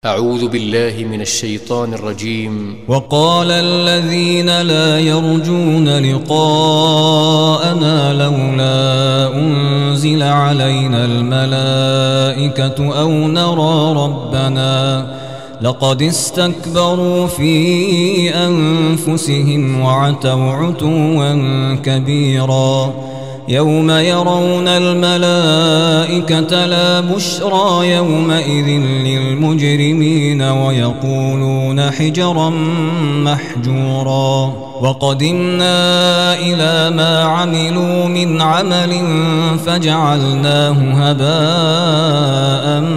أعوذ بالله من الشيطان الرجيم. وقال الذين لا يرجون لقاءنا لولا أنزل علينا الملائكة أو نرى ربنا لقد استكبروا في أنفسهم وعتوا عتوا كبيرا. يوم يرون الملائكة لا بشرى يومئذ للمجرمين ويقولون حجرا محجورا. وقدمنا إلى ما عملوا من عمل فجعلناه هباء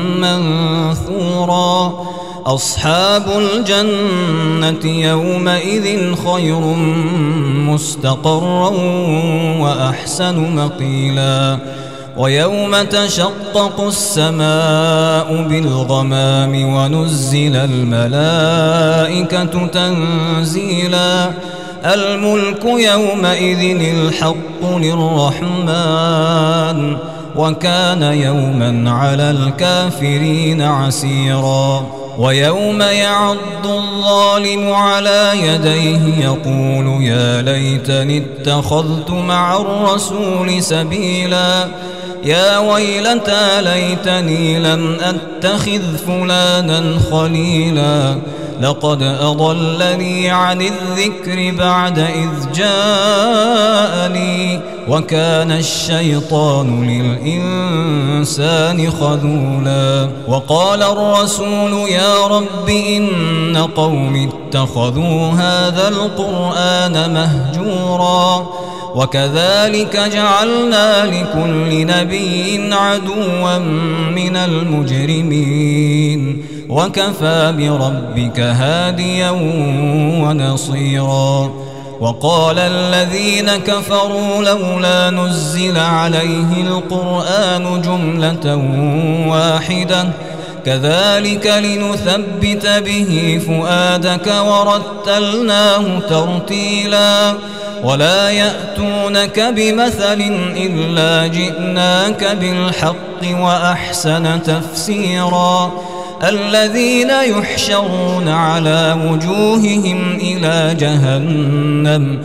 منثورا. أصحاب الجنة يومئذ خير مستقرا وأحسن مقيلا. ويوم تشقق السماء بالغمام ونزل الملائكة تنزيلا. الملك يومئذ الحق للرحمن وكان يوما على الكافرين عسيرا. ويوم يعض الظالم على يديه يقول يا ليتني اتخذت مع الرسول سبيلا. يا ويلتى ليتني لم أتخذ فلانا خليلا. لقد أضلني عن الذكر بعد إذ جاءني وكان الشيطان للإنسان خذولا. وقال الرسول يا رب إن قوم اتخذوا هذا القرآن مهجورا. وكذلك جعلنا لكل نبي عدوا من المجرمين وكفى بربك هاديا ونصيرا. وقال الذين كفروا لولا نزل عليه القرآن جملة واحدة كذلك لنثبت به فؤادك ورتلناه ترتيلا. ولا يأتونك بمثل إلا جئناك بالحق وأحسن تفسيرا. الذين يحشرون على وجوههم إلى جهنم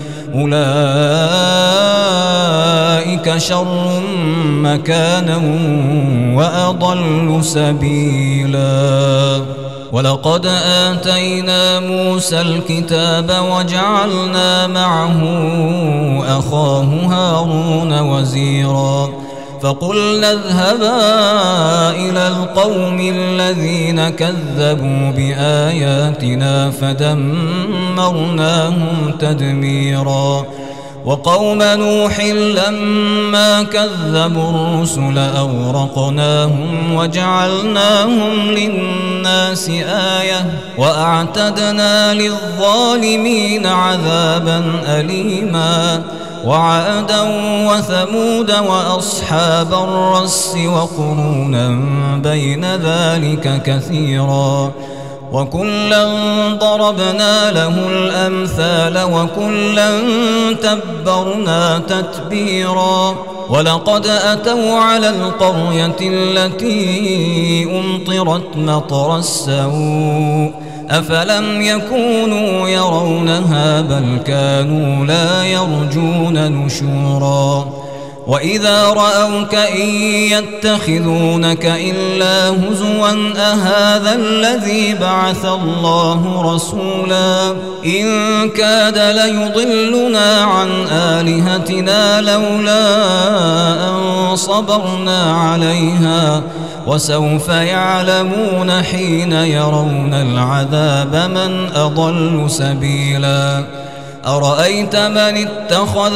أولئك شر مكانا وأضل سبيلا. ولقد آتينا موسى الكتاب وجعلنا معه أخاه هارون وزيرا. فقلنا اذهبا إلى القوم الذين كذبوا بآياتنا فدمرناهم تدميرا. وقوم نوح لما كذبوا الرسل أغرقناهم وجعلناهم للناس آية وأعتدنا للظالمين عذابا أليما. وعادا وثمود وأصحاب الرس وقرونا بين ذلك كثيرا. وكلا ضربنا له الأمثال وكلا تبرنا تتبيرا. ولقد أتوا على القرية التي أمطرت مطر السوء أفلم يكونوا يرونها بل كانوا لا يرجون نشورا. وإذا رأوك إن يتخذونك إلا هزوا أهذا الذي بعث الله رسولا. إن كاد ليضلنا عن آلهتنا لولا أن صبرنا عليها وسوف يعلمون حين يرون العذاب من أضل سبيلا. أرأيت من اتخذ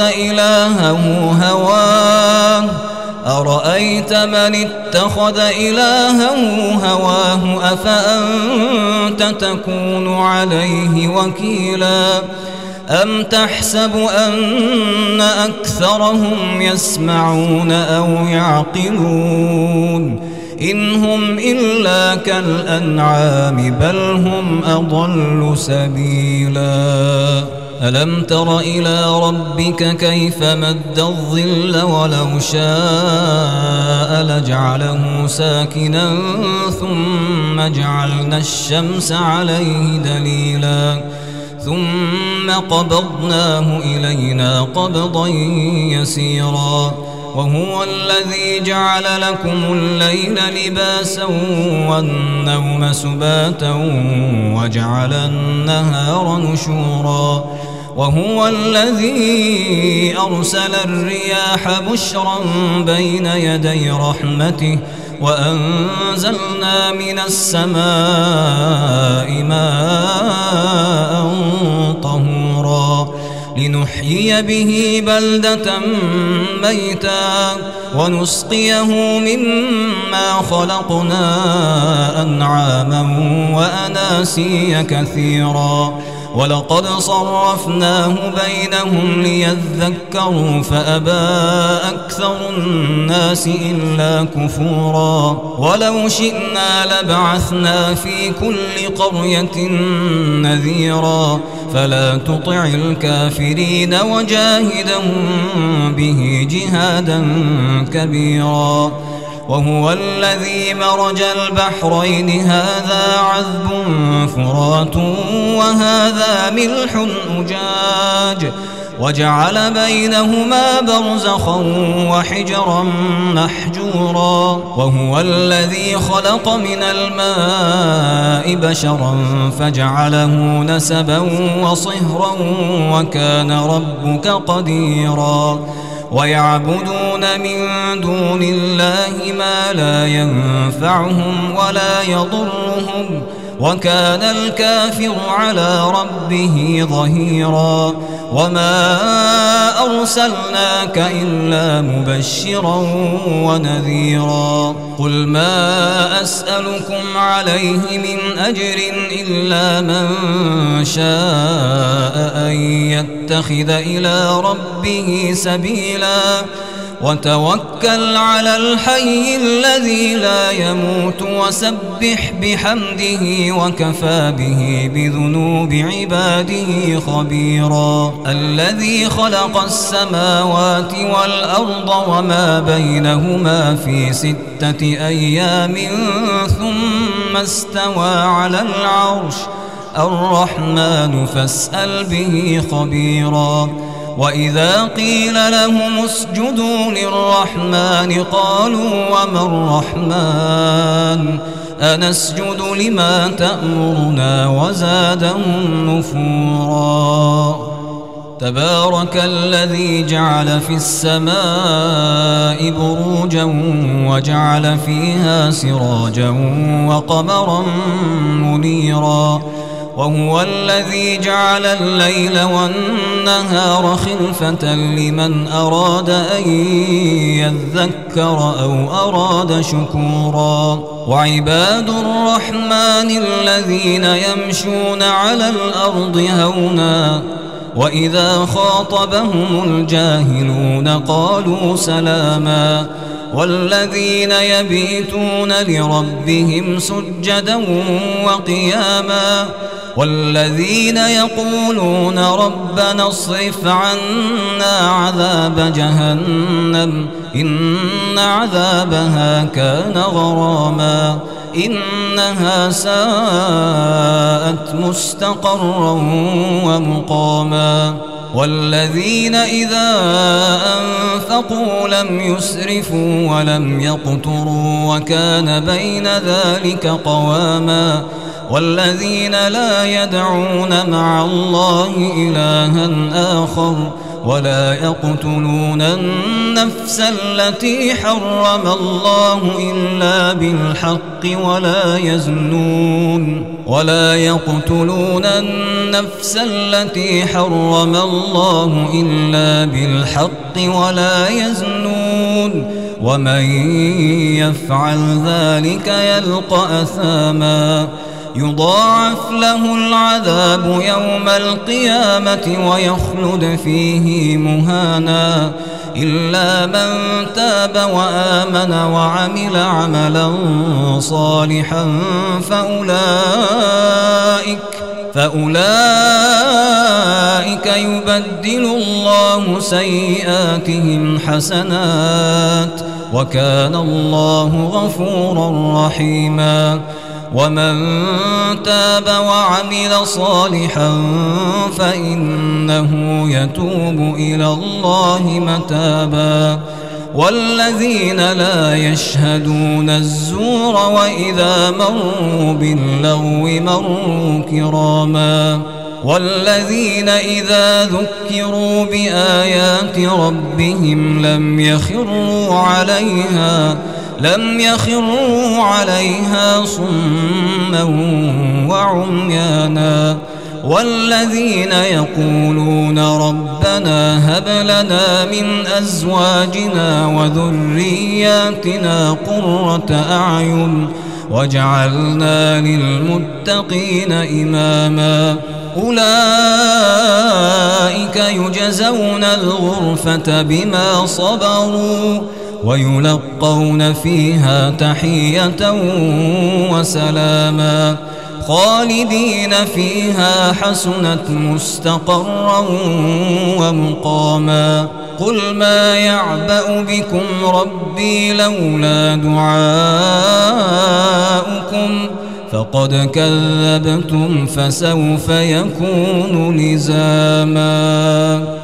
إلهه هواه أفأنت تكون عليه وكيلا. أم تحسب أن أكثرهم يسمعون أو يعقلون إن هم إلا كالأنعام بل هم أضل سبيلا. ألم تر إلى ربك كيف مد الظل ولو شاء لجعله ساكنا ثم جعلنا الشمس عليه دليلا ثم قبضناه إلينا قبضا يسيرا وهو الذي جعل لكم الليل لباسا والنوم سباتا وجعل النهار نشورا وهو الذي أرسل الرياح بشرا بين يدي رحمته وأنزلنا من السماء ماء طهورا لنحيي به بلدة ميتا ونسقيه مما خلقنا أنعاما وأناسيا كثيرا ولقد صرفناه بينهم ليذكروا فأبى أكثر الناس إلا كفورا ولو شئنا لبعثنا في كل قرية نذيرا فلا تطع الكافرين وجاهدهم به جهادا كبيرا وهو الذي مرج البحرين هذا عذب فرات وهذا ملح أجاج وجعل بينهما برزخا وحجرا محجورا وهو الذي خلق من الماء بشرا فجعله نسبا وصهرا وكان ربك قديرا ويعبدون من دون الله ما لا ينفعهم ولا يضرهم وكان الكافر على ربه ظهيرا وما أرسلناك إلا مبشرا ونذيرا قل ما أسألكم عليه من أجر إلا من شاء أن يتخذ إلى ربه سبيلا وتوكل على الحي الذي لا يموت وسبح بحمده وكفى به بذنوب عباده خبيرا الذي خلق السماوات والأرض وما بينهما في 6 أيام ثم استوى على العرش الرحمن فاسأل به خبيرا وإذا قيل لهم اسجدوا للرحمن قالوا وما الرحمن أنسجد لما تأمرنا وزادهم نفورا تبارك الذي جعل في السماء بروجا وجعل فيها سراجا وقمرا منيرا وهو الذي جعل الليل والنهار خلفة لمن أراد أن يذكر أو أراد شكورا وعباد الرحمن الذين يمشون على الأرض هونا وإذا خاطبهم الجاهلون قالوا سلاما والذين يبيتون لربهم سجدا وقياما والذين يقولون ربنا اصرف عنا عذاب جهنم إن عذابها كان غراما إنها ساءت مستقرا ومقاما والذين إذا أنفقوا لم يسرفوا ولم يقتروا وكان بين ذلك قواما والذين لا يدعون مع الله إلها آخر ولا يقتلون النفس التي حرم الله إلا بالحق ولا يقتلون النفس التي حرم الله إلا بالحق ولا يزنون ومن يفعل ذلك يلقى أثاما يضاعف له العذاب يوم القيامة ويخلد فيه مهانا إلا من تاب وآمن وعمل عملا صالحا فأولئك أولئك يبدل الله سيئاتهم حسنات وكان الله غفورا رحيما ومن تاب وعمل صالحا فإنه يتوب إلى الله متابا والذين لا يشهدون الزور وإذا مروا باللغو مروا كراما والذين إذا ذكروا بآيات ربهم لم يخروا عليها صما وعميانا والذين يقولون ربنا هب لنا من أزواجنا وذرياتنا قرة أعين واجعلنا للمتقين إماما أولئك يجزون الغرفة بما صبروا ويلقون فيها تحية وسلاما خالدين فيها حسنت مستقرا ومقاما قل ما يعبأ بكم ربي لولا دعاؤكم فقد كذبتم فسوف يكون لزاما.